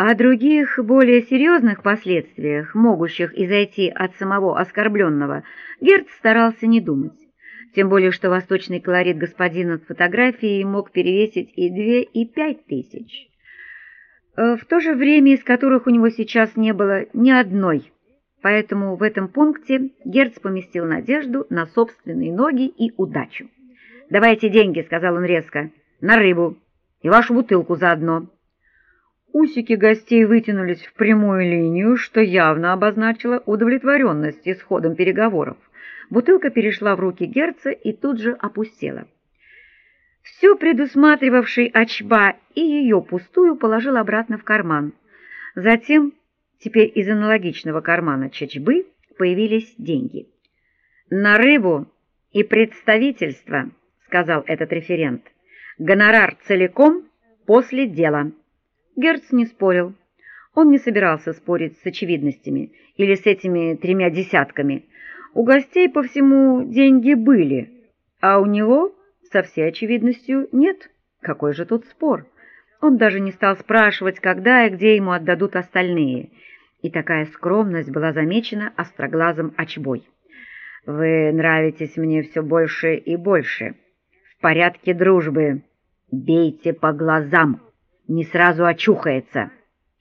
О других, более серьезных последствиях, могущих изойти от самого оскорбленного, Герц старался не думать. Тем более, что восточный колорит господина с фотографией мог перевесить и 2, и 5 тысяч. В то же время, из которых у него сейчас не было ни одной. Поэтому в этом пункте Герц поместил надежду на собственные ноги и удачу. «Давайте деньги», — сказал он резко, — «на рыбу и вашу бутылку заодно». Усики гостей вытянулись в прямую линию, что явно обозначило удовлетворенность исходом переговоров. Бутылка перешла в руки Герца и тут же опустела. Все предусматривавший Ачба и ее пустую положил обратно в карман. Затем, теперь из аналогичного кармана Чачбы, появились деньги. «На рыбу и представительство», — сказал этот референт. «Гонорар целиком после дела». Герц не спорил. Он не собирался спорить с очевидностями или с этими 3 десятками. У гостей по всему деньги были, а у него, со всей очевидностью, нет. Какой же тут спор? Он даже не стал спрашивать, когда и где ему отдадут остальные. И такая скромность была замечена остроглазым Ачбой. «Вы нравитесь мне все больше и больше. В порядке дружбы. Бейте по глазам. Не сразу очухается».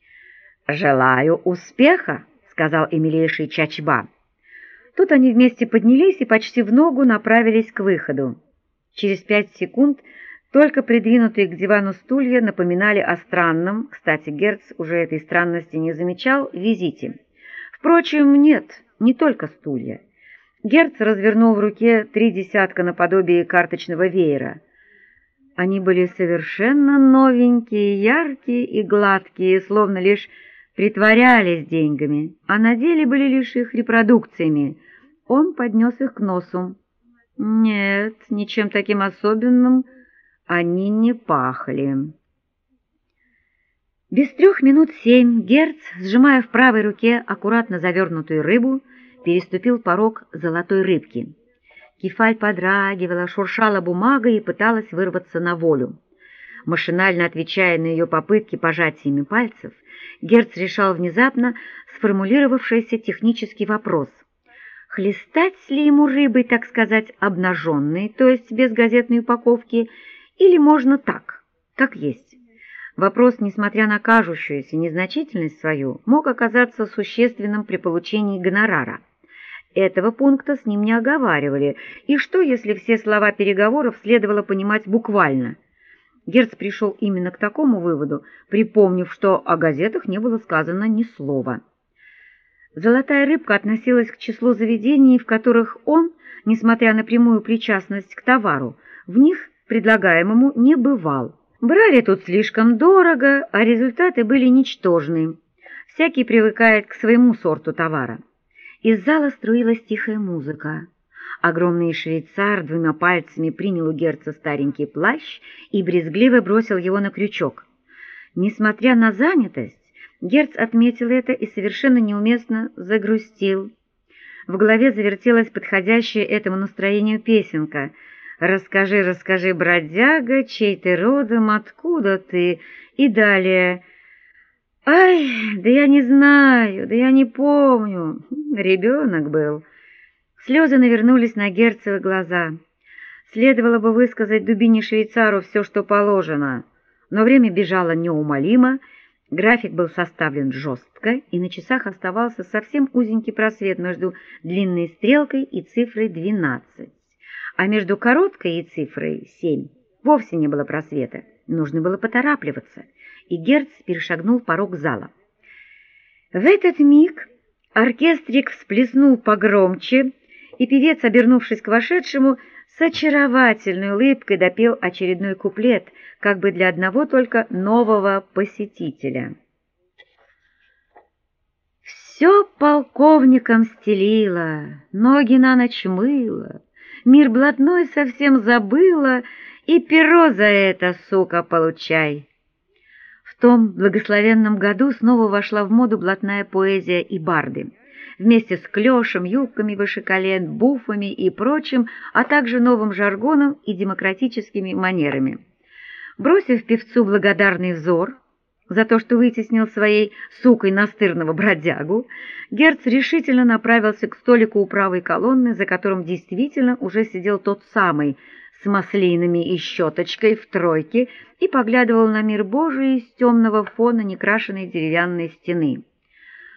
«Желаю успеха», — сказал и милейший Чачба. Тут они вместе поднялись и почти в ногу направились к выходу. Через 5 секунд только придвинутые к дивану стулья напоминали о странном, кстати, Герц уже этой странности не замечал, визите. Впрочем, нет, не только стулья. Герц развернул в руке 3 десятка наподобие карточного веера. Они были совершенно новенькие, яркие и гладкие, словно лишь притворялись деньгами, а на деле были лишь их репродукциями. Он поднес их к носу. Нет, ничем таким особенным они не пахли. Без 3 минут 7 Герц, сжимая в правой руке аккуратно завернутую рыбу, переступил порог золотой рыбки. Кефаль подрагивала, шуршала бумагой и пыталась вырваться на волю. Машинально отвечая на ее попытки пожатиями пальцев, Герц решал внезапно сформулировавшийся технический вопрос. Хлестать ли ему рыбой, так сказать, обнаженной, то есть без газетной упаковки, или можно так, как есть? Вопрос, несмотря на кажущуюся незначительность свою, мог оказаться существенным при получении гонорара. Этого пункта с ним не оговаривали, и что, если все слова переговоров следовало понимать буквально? Герц пришел именно к такому выводу, припомнив, что о газетах не было сказано ни слова. «Золотая рыбка» относилась к числу заведений, в которых он, несмотря на прямую причастность к товару, в них предлагаемому не бывал. Брали тут слишком дорого, а результаты были ничтожны. Всякий привыкает к своему сорту товара. Из зала струилась тихая музыка. Огромный швейцар 2 пальцами принял у Герца старенький плащ и брезгливо бросил его на крючок. Несмотря на занятость, Герц отметил это и совершенно неуместно загрустил. В голове завертелась подходящая этому настроению песенка «Расскажи, расскажи, бродяга, чей ты родом, откуда ты?» и далее «Ай, да я не знаю, да я не помню, ребенок был». Слезы навернулись на Герцевы глаза. Следовало бы высказать дубине-швейцару все, что положено, но время бежало неумолимо, график был составлен жестко, и на часах оставался совсем узенький просвет между длинной стрелкой и цифрой 12, а между короткой и цифрой 7 вовсе не было просвета, нужно было поторапливаться, и Герц перешагнул порог зала. В этот миг оркестрик всплеснул погромче, и певец, обернувшись к вошедшему, с очаровательной улыбкой допел очередной куплет, как бы для одного только нового посетителя. Все полковником стелила, ноги на ночь мыла, мир блатной совсем забыла, и перо за это, сука, получай. В том благословенном году снова вошла в моду блатная поэзия и барды. Вместе с клешем, юбками выше колен, буфами и прочим, а также новым жаргоном и демократическими манерами. Бросив певцу благодарный взор, за то, что вытеснил своей сукой настырного бродягу, Герц решительно направился к столику у правой колонны, за которым действительно уже сидел тот самый с маслинами и щеточкой в тройке и поглядывал на мир Божий из темного фона некрашенной деревянной стены.